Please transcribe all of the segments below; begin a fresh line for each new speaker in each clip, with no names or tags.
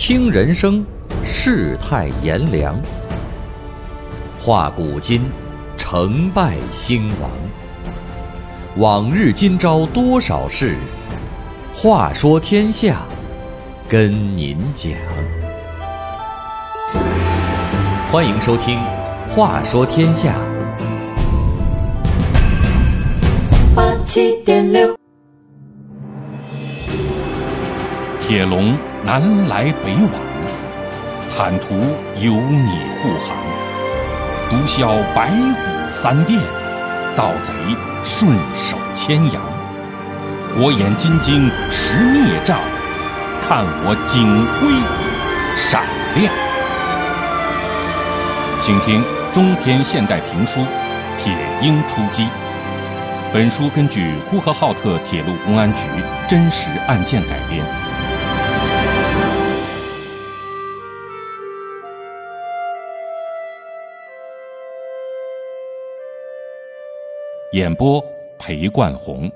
听人生，世态炎凉，话古今，成败兴亡。往日今朝多少事，话说天下，跟您讲。欢迎收听《话说天下》。
87.6，
铁笼南来北往，坦途有你护航。毒枭白骨三遍，盗贼顺手牵羊。火眼金睛识孽障，看我警徽闪亮。请听中篇现代评书《铁鹰出击》。本书根据呼和浩特铁路公安局真实案件改编。演播裴冠红。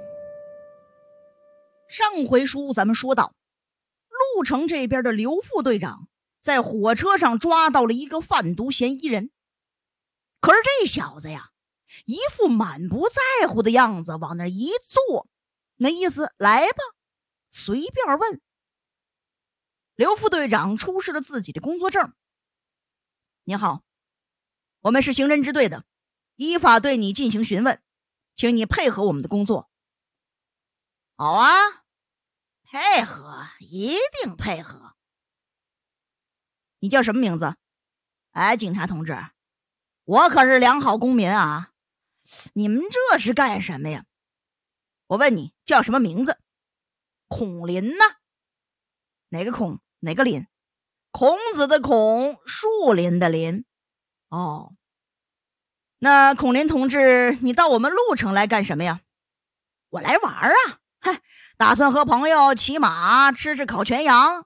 上回书咱们说到，鹿城这边的刘副队长在火车上抓到了一个贩毒嫌疑人，可是这小子呀，一副满不在乎的样子，往那一坐，那意思来吧，随便问。刘副队长出示了自己的工作证。您好，我们是刑侦支队的，依法对你进行询问，请你配合我们的工作。好啊，配合，一定配合。你叫什么名字？哎，警察同志，我可是良好公民啊，你们这是干什么呀？我问你叫什么名字？孔林呢？哪个孔哪个林？孔子的孔，树林的林。哦，那孔林同志，你到我们鹿城来干什么呀？我来玩啊，嗨，打算和朋友骑马，吃烤全羊。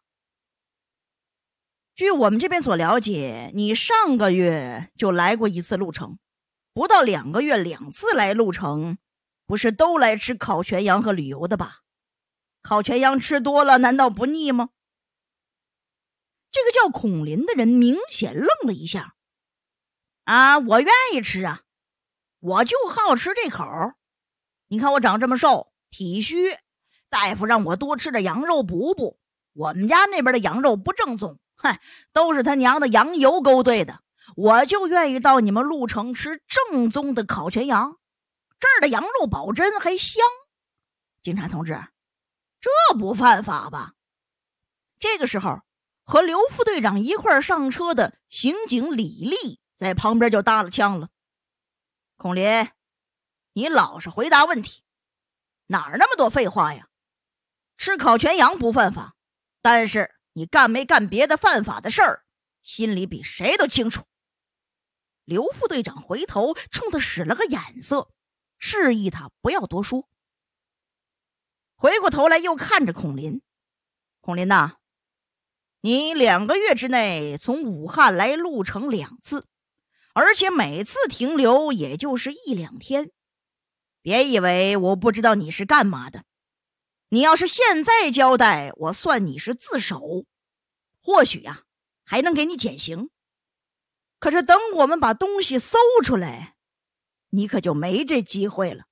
据我们这边所了解，你上个月就来过一次鹿城，不到2个月2次来鹿城，不是都来吃烤全羊和旅游的吧？烤全羊吃多了难道不腻吗？这个叫孔林的人明显愣了一下。啊，我愿意吃啊，我就好吃这口。你看我长这么瘦，体虚，大夫让我多吃点羊肉补补。我们家那边的羊肉不正宗，嗨，都是他娘的羊油勾兑的。我就愿意到你们鹿城吃正宗的烤全羊，这儿的羊肉保真还香。警察同志，这不犯法吧？这个时候，和刘副队长一块上车的刑警李丽在旁边就搭了枪了。孔林，你老实回答问题，哪儿那么多废话呀？吃烤全羊不犯法，但是你干没干别的犯法的事儿，心里比谁都清楚。刘副队长回头冲他使了个眼色，示意他不要多说。回过头来又看着孔林，孔林呐，你2个月之内从武汉来鹿城2次，而且每次停留也就是1-2天。别以为我不知道你是干嘛的，你要是现在交代，我算你是自首，或许呀，还能给你减刑。可是等我们把东西搜出来，你可就没这机会了。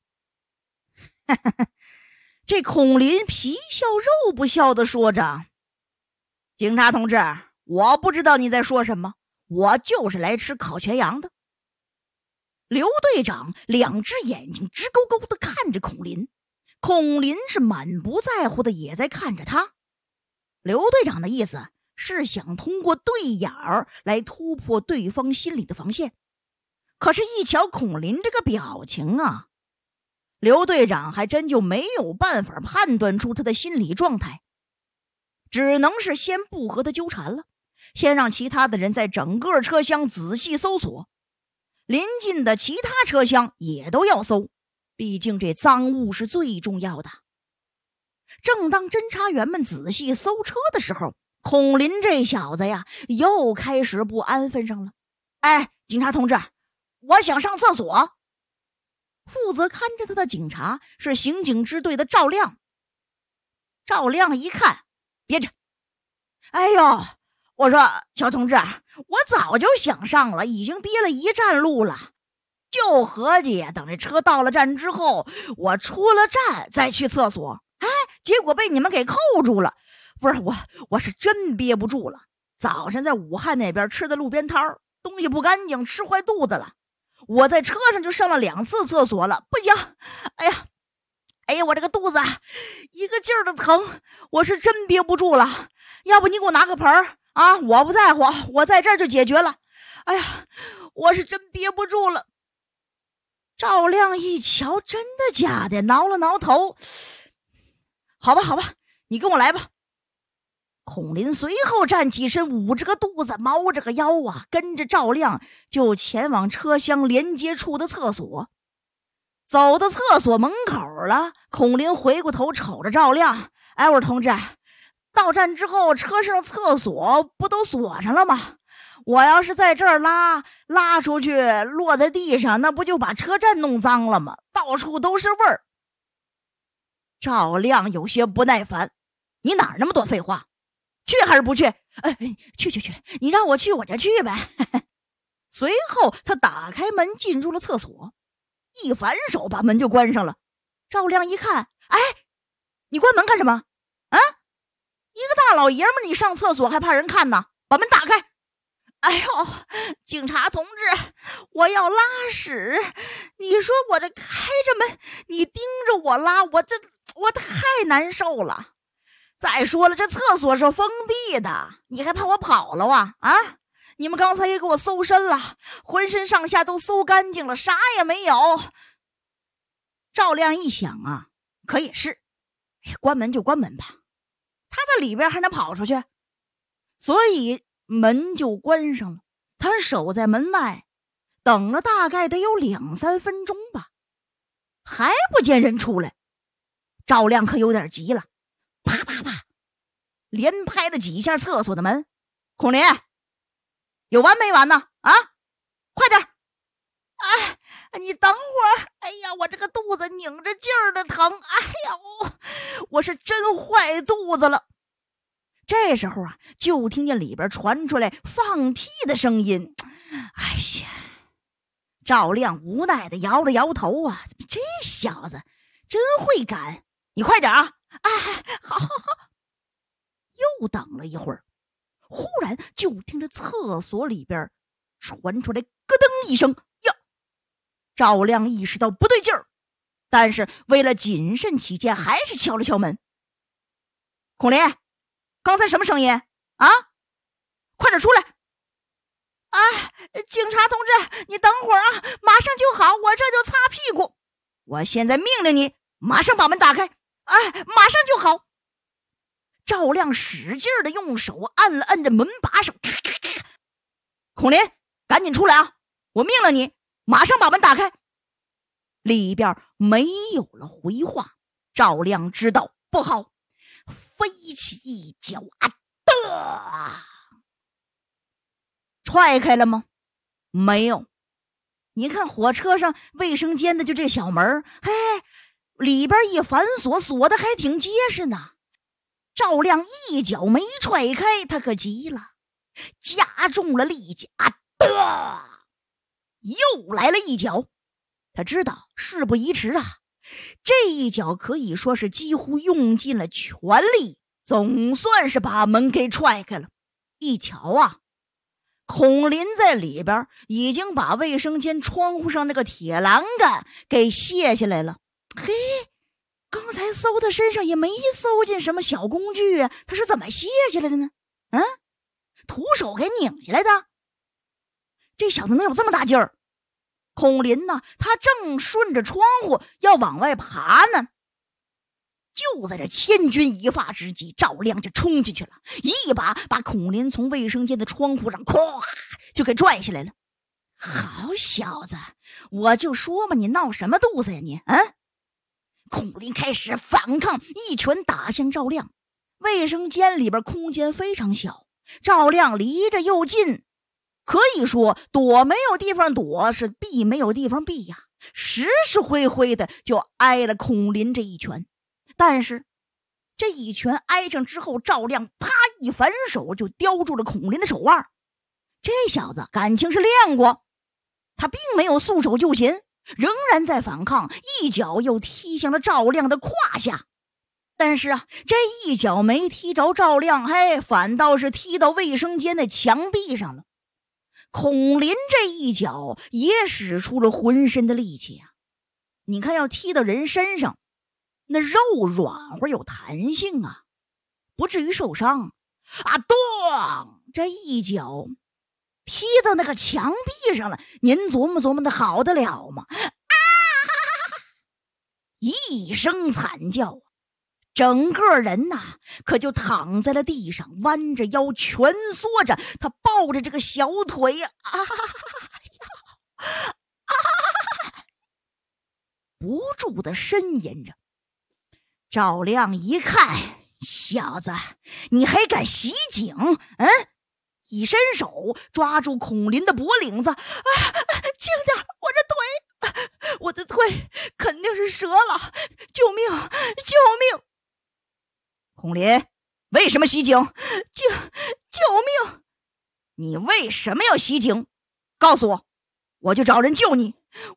这孔林皮笑肉不笑地说着，警察同志，我不知道你在说什么，我就是来吃烤全羊的。刘队长2只眼睛直勾勾地看着孔林，孔林是满不在乎的也在看着他。刘队长的意思是想通过对眼儿来突破对方心里的防线，可是一瞧孔林这个表情啊，刘队长还真就没有办法判断出他的心理状态，只能是先不和他纠缠了，先让其他的人在整个车厢仔细搜索，临近的其他车厢也都要搜，毕竟这赃物是最重要的。正当侦查员们仔细搜车的时候，孔林这小子呀又开始不安分上了。哎，警察同志，我想上厕所。负责看着他的警察是刑警支队的赵亮。赵亮一看，别着，哎呦， 我说小同志，我早就想上了，已经憋了一站路了，就合计等这车到了站之后，我出了站再去厕所。哎，结果被你们给扣住了。不是我是真憋不住了。早上在武汉那边吃的路边摊，东西不干净，吃坏肚子了。我在车上就上了2次厕所了，不行！哎呀，我这个肚子一个劲儿的疼，我是真憋不住了。要不你给我拿个盆儿啊？我不在乎，我在这儿就解决了。哎呀，我是真憋不住了。赵亮一瞧，真的假的？挠了挠头，好吧，你跟我来吧。孔林随后站起身，捂着个肚子，猫着个腰啊，跟着赵亮就前往车厢连接处的厕所。走到厕所门口了，孔林回过头瞅着赵亮，哎，我说同志，到站之后车上的厕所不都锁上了吗？我要是在这儿拉出去，落在地上，那不就把车站弄脏了吗？到处都是味儿。赵亮有些不耐烦，你哪儿那么多废话？去还是不去？去，你让我去我就去呗。随后他打开门进入了厕所，一反手把门就关上了。赵亮一看，哎，你关门干什么啊？一个大老爷们儿，你上厕所还怕人看呢？把门打开。哎呦，警察同志，我要拉屎，你说我这开着门，你盯着我拉，我太难受了。再说了，这厕所是封闭的，你还怕我跑了啊？你们刚才也给我搜身了，浑身上下都搜干净了，啥也没有。赵亮一想啊，可也是，关门就关门吧，他在里边还能跑出去，所以门就关上了。他守在门外等了大概得有2-3分钟吧，还不见人出来。赵亮可有点急了，啪啪啪连拍了几下厕所的门。孔林，有完没完呢？快点！哎，你等会儿！哎呀，我这个肚子拧着劲儿的疼！哎呀，我是真坏肚子了。这时候啊，就听见里边传出来放屁的声音。哎呀，赵亮无奈的摇了摇头啊，这小子真会赶！你快点啊！好。又等了一会儿，忽然就听着厕所里边传出来咯噔一声呀！赵亮意识到不对劲儿，但是为了谨慎起见，还是敲了敲门。孔林，刚才什么声音啊？快点出来！警察同志，你等会儿啊，马上就好，我这就擦屁股。我现在命令你，马上把门打开！马上就好。赵亮使劲的用手按了按着门把手，咔咔咔。孔林，赶紧出来啊！我命令你，马上把门打开。里边没有了回话。赵亮知道不好，飞起一脚踹开了吗？没有。你看火车上卫生间的就这小门，里边一反锁，锁的还挺结实呢。赵亮一脚没踹开，他可急了，加重了力气，又来了一脚。他知道事不宜迟啊，这一脚可以说是几乎用尽了全力，总算是把门给踹开了。一瞧啊，孔林在里边已经把卫生间窗户上那个铁栏杆给卸下来了。刚才搜他身上也没搜进什么小工具啊，他是怎么卸下来的呢？徒手给拧下来的？这小子能有这么大劲儿？孔林呢，他正顺着窗户要往外爬呢。就在这千钧一发之际，赵亮就冲进去了，一把把孔林从卫生间的窗户上咵就给拽下来了。好小子，我就说嘛，你闹什么肚子呀你？孔林开始反抗，一拳打向赵亮。卫生间里边空间非常小，赵亮离着又近，可以说躲没有地方躲，是避没有地方避呀，实实灰灰的就挨了孔林这一拳。但是这一拳挨上之后，赵亮啪一反手就叼住了孔林的手腕。这小子感情是练过，他并没有束手就擒，仍然在反抗，一脚又踢向了赵亮的胯下。但是这一脚没踢着赵亮，反倒是踢到卫生间的墙壁上了。孔林这一脚也使出了浑身的力气啊！你看，要踢到人身上，那肉软和有弹性啊，不至于受伤啊！咚！这一脚踢到那个墙壁上了，您琢磨琢磨的好得了吗？啊！一声惨叫，整个人呐可就躺在了地上，弯着腰蜷缩着，他抱着这个小腿不住的呻吟着。赵亮一看，小子你还敢袭警？一伸手抓住孔林的脖领子，轻点，我的腿肯定是折了，救命救命！孔林，为什么袭警？救命！你为什么要袭警？告诉我，我就找人救你。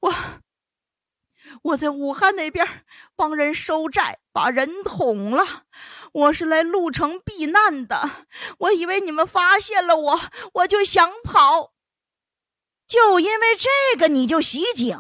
我在武汉那边帮人收债，把人捅了。我是来鹿城避难的，我以为你们发现了我就想跑。就因为这个你就袭警？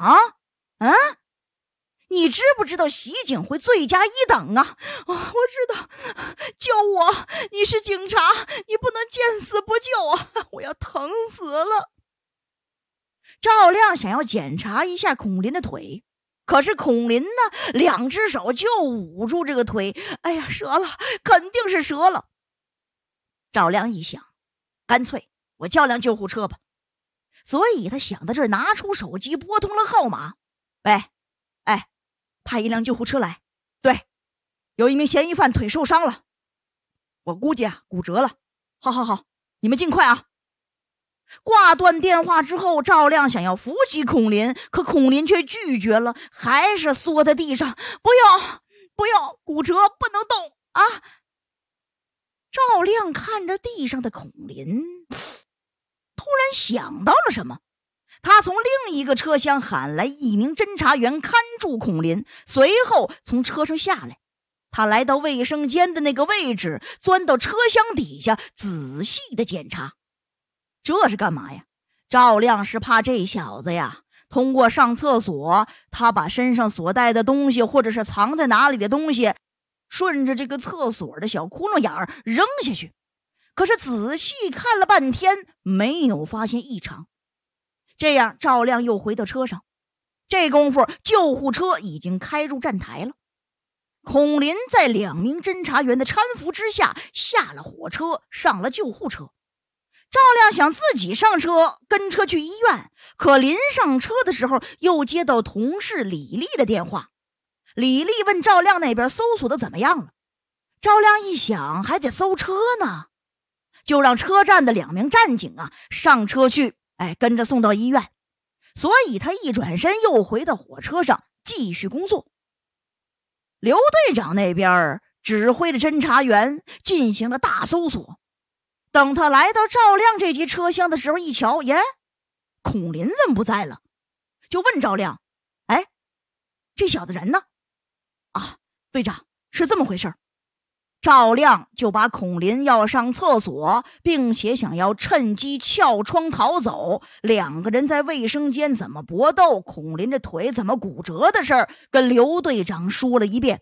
你知不知道袭警会罪加一等啊？我知道，救我！你是警察，你不能见死不救啊！我要疼死了。赵亮想要检查一下孔林的腿，可是孔林呢，两只手就捂住这个腿，折了，肯定是折了。赵亮一想，干脆我叫辆救护车吧。所以他想到这儿，拿出手机拨通了号码。喂，派一辆救护车来。对，有一名嫌疑犯腿受伤了，我估计骨折了。好，你们尽快啊。挂断电话之后，赵亮想要扶起孔林，可孔林却拒绝了，还是缩在地上。不要，骨折不能动啊！赵亮看着地上的孔林，突然想到了什么，他从另一个车厢喊来一名侦查员看住孔林，随后从车上下来。他来到卫生间的那个位置，钻到车厢底下仔细的检查。这是干嘛呀？赵亮是怕这小子呀通过上厕所，他把身上所带的东西或者是藏在哪里的东西顺着这个厕所的小窟窿眼儿扔下去。可是仔细看了半天，没有发现异常。这样赵亮又回到车上，这功夫救护车已经开入站台了。孔林在2名侦查员的搀扶之下下了火车，上了救护车。赵亮想自己上车跟车去医院，可临上车的时候又接到同事李丽的电话。李丽问赵亮那边搜索的怎么样了。赵亮一想，还得搜车呢，就让车站的2名战警上车去，跟着送到医院。所以他一转身又回到火车上继续工作。刘队长那边指挥着侦查员进行了大搜索。等他来到赵亮这节车厢的时候，一瞧，孔林怎么不在了？就问赵亮，这小子人呢？队长，是这么回事。赵亮就把孔林要上厕所，并且想要趁机撬窗逃走，2个人在卫生间怎么搏斗，孔林的腿怎么骨折的事儿跟刘队长说了一遍。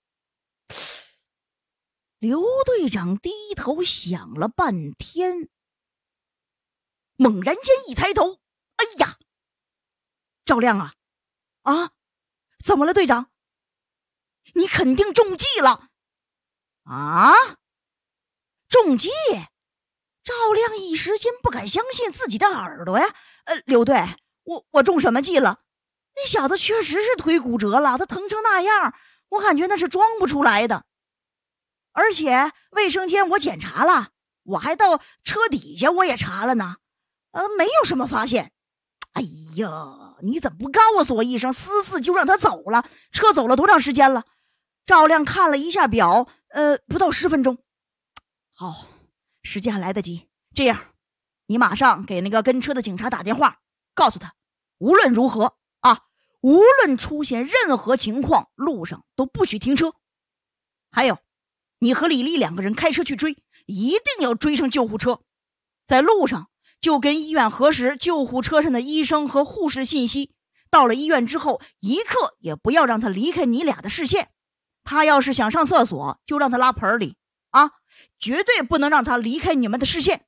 刘队长低头想了半天，猛然间一抬头，赵亮怎么了队长？你肯定中计了。中计？赵亮一时间不敢相信自己的耳朵呀。刘队，我中什么计了？那小子确实是腿骨折了，他疼成那样，我感觉那是装不出来的。而且卫生间我检查了，我还到车底下我也查了呢，没有什么发现。你怎么不告诉我一声，私自就让他走了？车走了多长时间了？赵亮看了一下表，不到10分钟。好， 时间还来得及。这样，你马上给那个跟车的警察打电话，告诉他，无论如何啊，无论出现任何情况，路上都不许停车。还有，你和李丽2个人开车去追，一定要追上救护车。在路上就跟医院核实救护车上的医生和护士信息。到了医院之后，一刻也不要让他离开你俩的视线。他要是想上厕所，就让他拉盆里啊，绝对不能让他离开你们的视线。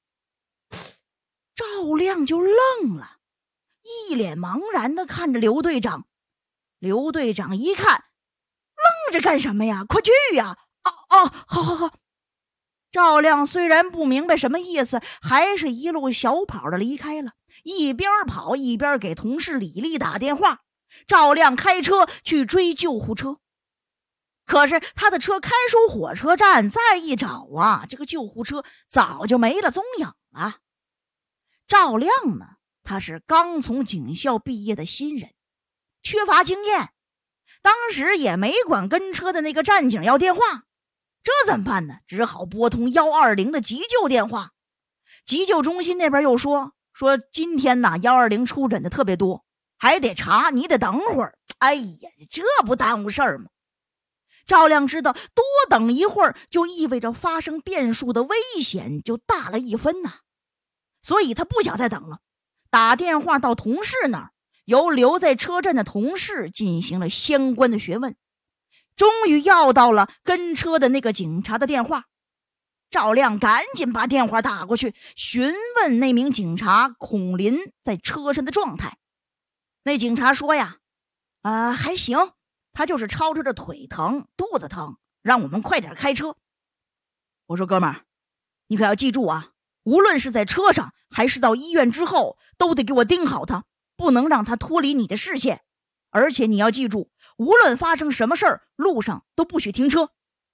赵亮就愣了，一脸茫然地看着刘队长。刘队长一看，愣着干什么呀？快去呀！好。赵亮虽然不明白什么意思，还是一路小跑的离开了，一边跑一边给同事李丽打电话。赵亮开车去追救护车，可是他的车开出火车站，再一找啊，这个救护车早就没了踪影了。赵亮呢，他是刚从警校毕业的新人，缺乏经验，当时也没管跟车的那个站警要电话，这怎么办呢？只好拨通120的急救电话。急救中心那边又说今天呢120出诊的特别多，还得查，你得等会儿。哎呀，这不耽误事儿吗？赵亮知道多等一会儿就意味着发生变数的危险就大了1分呐，所以他不想再等了，打电话到同事那儿，由留在车站的同事进行了相关的询问，终于要到了跟车的那个警察的电话。赵亮赶紧把电话打过去，询问那名警察孔林在车上的状态。那警察说呀，还行，他就是吵着腿疼肚子疼，让我们快点开车。我说哥们儿，你可要记住啊，无论是在车上还是到医院之后，都得给我盯好他，不能让他脱离你的视线。而且你要记住，无论发生什么事儿，路上都不许停车。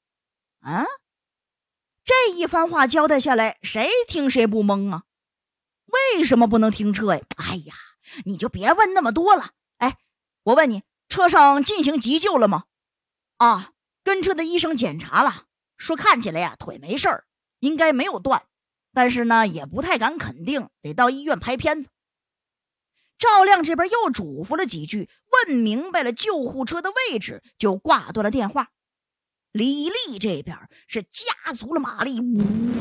这一番话交代下来，谁听谁不懵啊？为什么不能停车呀？哎呀，你就别问那么多了。我问你，车上进行急救了吗？跟车的医生检查了，说看起来呀腿没事儿，应该没有断，但是呢也不太敢肯定，得到医院拍片子。赵亮这边又嘱咐了几句，问明白了救护车的位置，就挂断了电话。李丽这边是加足了马力，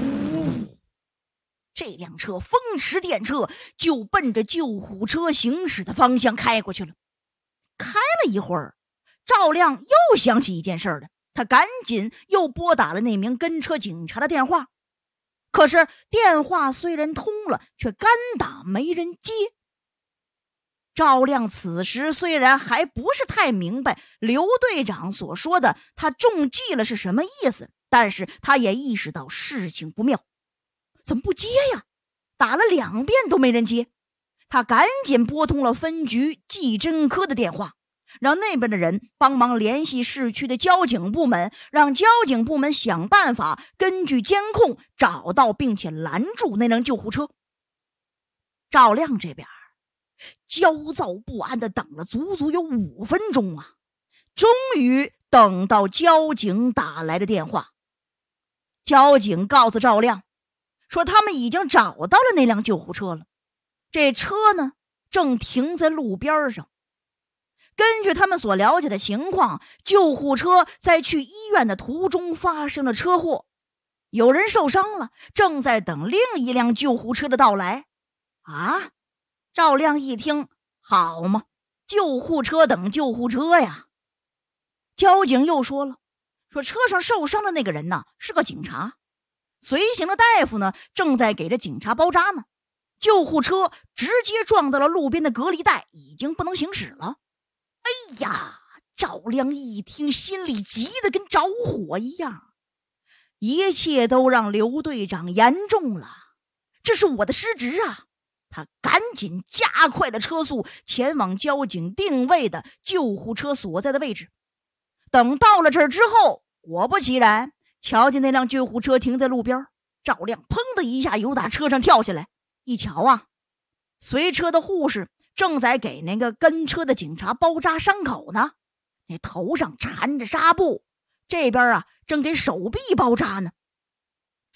这辆车风驰电掣，就奔着救护车行驶的方向开过去了。开了一会儿，赵亮又想起一件事了，他赶紧又拨打了那名跟车警察的电话。可是电话虽然通了，却干打没人接。赵亮此时虽然还不是太明白刘队长所说的他中计了是什么意思，但是他也意识到事情不妙。怎么不接呀？打了2遍都没人接。他赶紧拨通了分局技侦科的电话，让那边的人帮忙联系市区的交警部门，让交警部门想办法根据监控找到并且拦住那辆救护车。赵亮这边焦躁不安地等了足足有5分钟啊，终于等到交警打来的电话。交警告诉赵亮说，他们已经找到了那辆救护车了，这车呢正停在路边上。根据他们所了解的情况，救护车在去医院的途中发生了车祸，有人受伤了，正在等另一辆救护车的到来。赵亮一听，好嘛，救护车等救护车呀。交警又说了，说车上受伤的那个人呢是个警察，随行的大夫呢正在给这警察包扎呢，救护车直接撞到了路边的隔离带，已经不能行驶了。哎呀，赵亮一听，心里急得跟着火一样，一切都让刘队长言重了，这是我的失职啊。他赶紧加快了车速，前往交警定位的救护车所在的位置。等到了这儿之后，果不其然，瞧见那辆救护车停在路边，赵亮砰的一下由打车上跳下来，一瞧啊，随车的护士正在给那个跟车的警察包扎伤口呢，那头上缠着纱布，这边正给手臂包扎呢。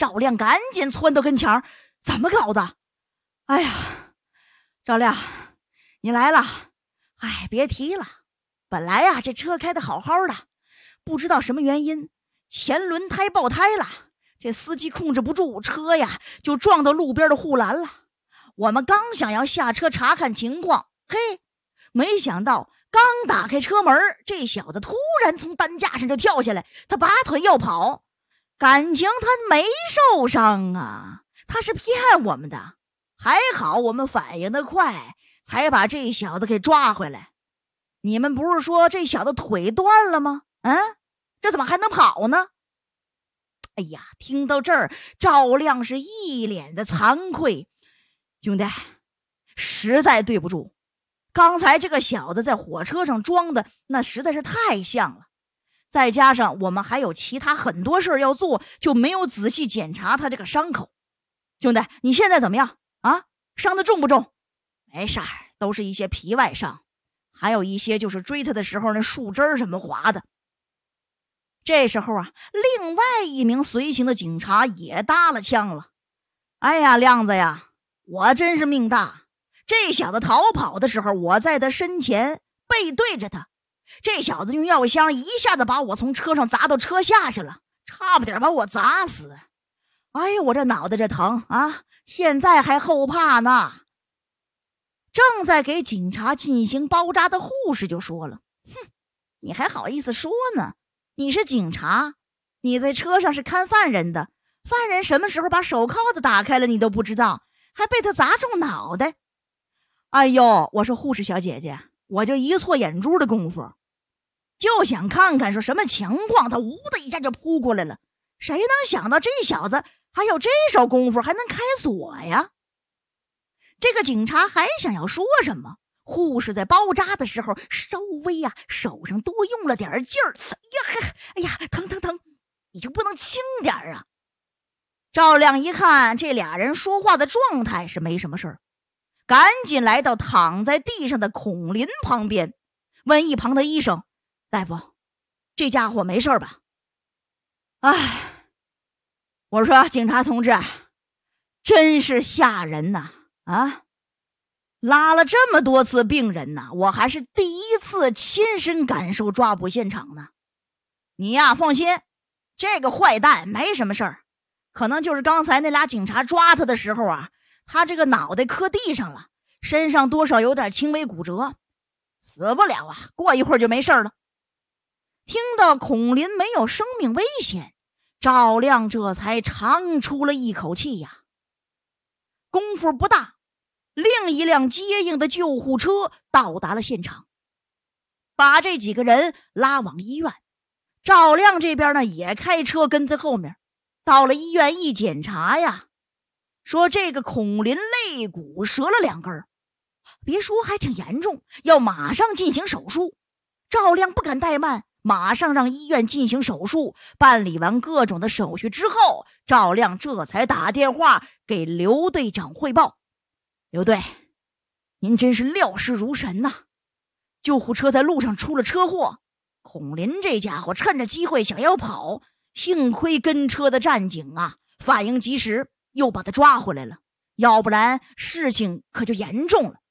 赵亮赶紧窜到跟前儿，怎么搞的？哎呀，赵亮，你来了。哎，别提了，本来呀，这车开得好好的，不知道什么原因，前轮胎爆胎了，这司机控制不住，车呀就撞到路边的护栏了。我们刚想要下车查看情况，嘿，没想到刚打开车门，这小子突然从担架上就跳下来，他拔腿要跑，感情他没受伤啊，他是骗我们的。还好我们反应得快，才把这小子给抓回来。你们不是说这小子腿断了吗？这怎么还能跑呢？哎呀，听到这儿，赵亮是一脸的惭愧。兄弟，实在对不住，刚才这个小子在火车上装的那实在是太像了，再加上我们还有其他很多事要做，就没有仔细检查他这个伤口。兄弟，你现在怎么样啊？伤得重不重？没事儿，都是一些皮外伤，还有一些就是追他的时候那树枝什么划的。这时候啊，另外一名随行的警察也搭了枪了。哎呀，亮子呀，我真是命大，这小子逃跑的时候，我在他身前背对着他，这小子用药箱一下子把我从车上砸到车下去了，差不点把我砸死。哎呀，我这脑袋这疼啊，现在还后怕呢。正在给警察进行包扎的护士就说了，你还好意思说呢？你是警察，你在车上是看犯人的，犯人什么时候把手铐子打开了你都不知道，还被他砸中脑袋。哎呦，我说护士小姐姐，我就一错眼珠的功夫，就想看看说什么情况，他呜的一下就扑过来了，谁能想到这小子还有这手功夫，还能开锁呀？这个警察还想要说什么，护士在包扎的时候稍微手上多用了点劲儿，哎呀，疼，你就不能轻点啊？赵亮一看这俩人说话的状态是没什么事儿，赶紧来到躺在地上的孔林旁边，问一旁的医生，大夫，这家伙没事吧？哎，我说警察同志，真是吓人呐！拉了这么多次病人呢，我还是第一次亲身感受抓捕现场呢。你呀，放心，这个坏蛋没什么事儿，可能就是刚才那俩警察抓他的时候他这个脑袋磕地上了，身上多少有点轻微骨折，死不了过一会儿就没事了。听到孔林没有生命危险，赵亮这才长出了一口气呀。功夫不大，另一辆接应的救护车到达了现场，把这几个人拉往医院。赵亮这边呢也开车跟在后面，到了医院一检查呀，说这个孔林肋骨折了2根，别说还挺严重，要马上进行手术。赵亮不敢怠慢，马上让医院进行手术。办理完各种的手续之后，赵亮这才打电话给刘队长汇报。刘队，您真是料事如神呐！救护车在路上出了车祸，孔林这家伙趁着机会想要跑，幸亏跟车的战警反应及时，又把他抓回来了，要不然事情可就严重了。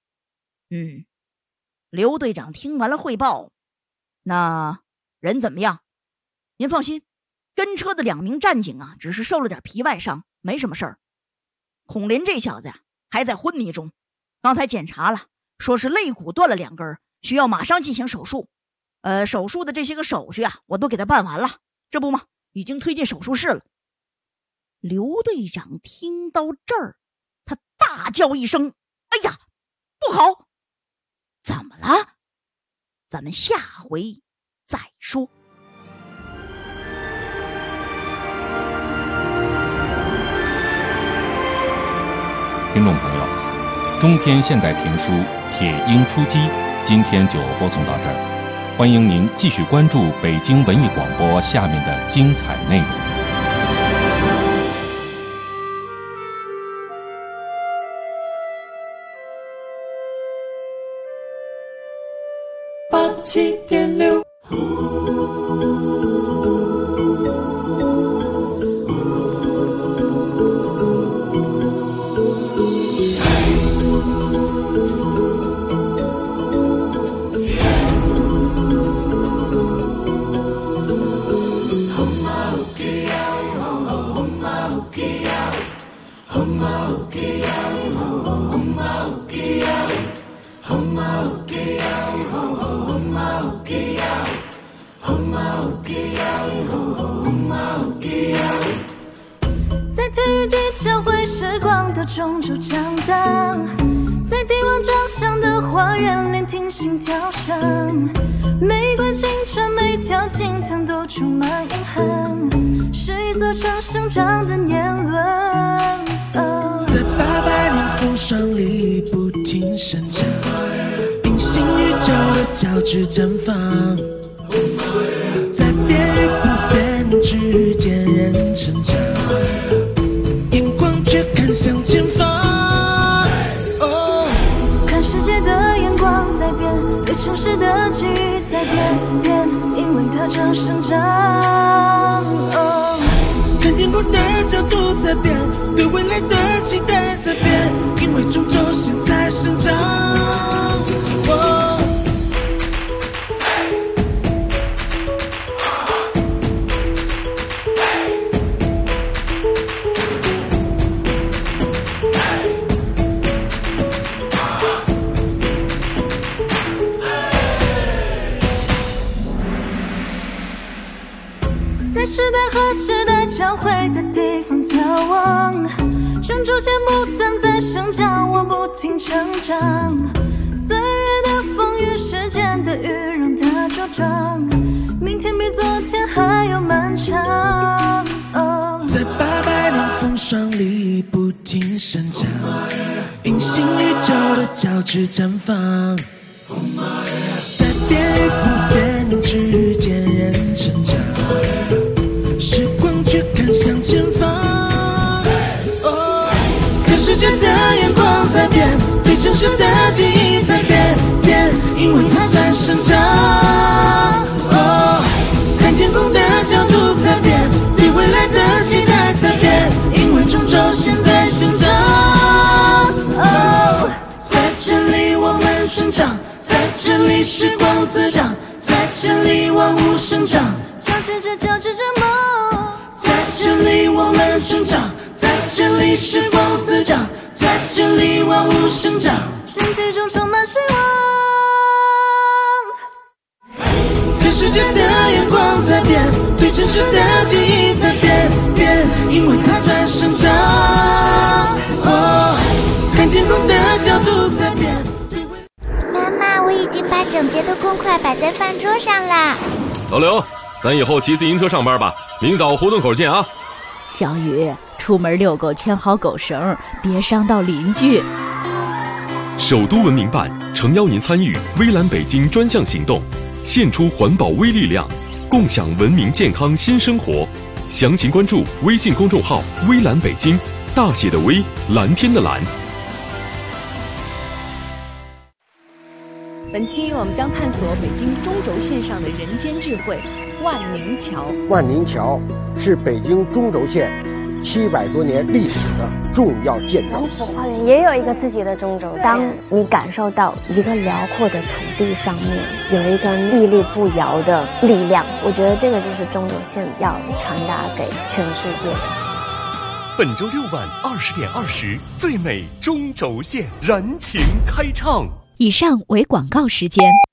刘队长听完了汇报，那人怎么样？您放心，跟车的2名战警只是受了点皮外伤，没什么事儿。孔林这小子还在昏迷中，刚才检查了，说是肋骨断了2根，需要马上进行手术。手术的这些个手续我都给他办完了，这不嘛，已经推进手术室了。刘队长听到这儿，他大叫一声：“哎呀，不好！怎么了？咱们下回再说。”
听众朋友，中篇现代评书《铁鹰出击》今天就播送到这儿，欢迎您继续关注北京文艺广播下面的精彩内容。
87.6 在天与地交汇时光的中轴长大，在帝王长相的花园聆听心跳声，每一段青春每条青藤都充满印痕，是一座城生长的年轮。
在800年风霜里不停生长，隐形宇宙的交织绽放，在变与不变之间人成长，眼光却看向前方。
看世界的眼光在变，对城市的记忆在变，因为它正生长。
看天空的角度在变，对未来的期待在变，因为终究现在生长。
在时代和时代交汇的地方眺望，中轴线不断在生长，我不停成长。岁月的风雨，时间的雨，让它茁壮，明天比昨天还要漫长。
在800年风霜里不停生长，隐形宇宙的交织绽放，在变与不变之间人成长，时光却看向前方。看世界的眼光在变，对城市的记忆在变，因为它在生长。看天空的角度在变，对未来的期待在变，因为终究现在生长。在这里我们生长，在这里时光滋长，在这里万物生长，
交织着梦。
在这里我们成长，在这里时光滋长，在这里万物生长，
生气中充满希望。
看世界的眼光在变，对城市的记忆在变，因为它在生长。看天空的角度在变。
妈妈，我已经把整洁的公筷摆在饭桌上啦。
老刘，咱以后骑自行车上班吧，明早胡同口见啊。
小雨，出门遛狗牵好狗绳，别伤到邻居。
首都文明办诚邀您参与微蓝北京专项行动，献出环保微力量，共享文明健康新生活。详情关注微信公众号微蓝北京，大写的微，蓝天的蓝。
本期我们将探索北京中轴线上的人间智慧——万宁桥。
万宁桥是北京中轴线700多年历史的重要建筑。
龙府花园也有一个自己的中轴线。当你感受到一个辽阔的土地上面有一个屹立不摇的力量，我觉得这个就是中轴线要传达给全世界的。
本周6晚20点20，最美中轴线燃情开唱。
以上为广告时间。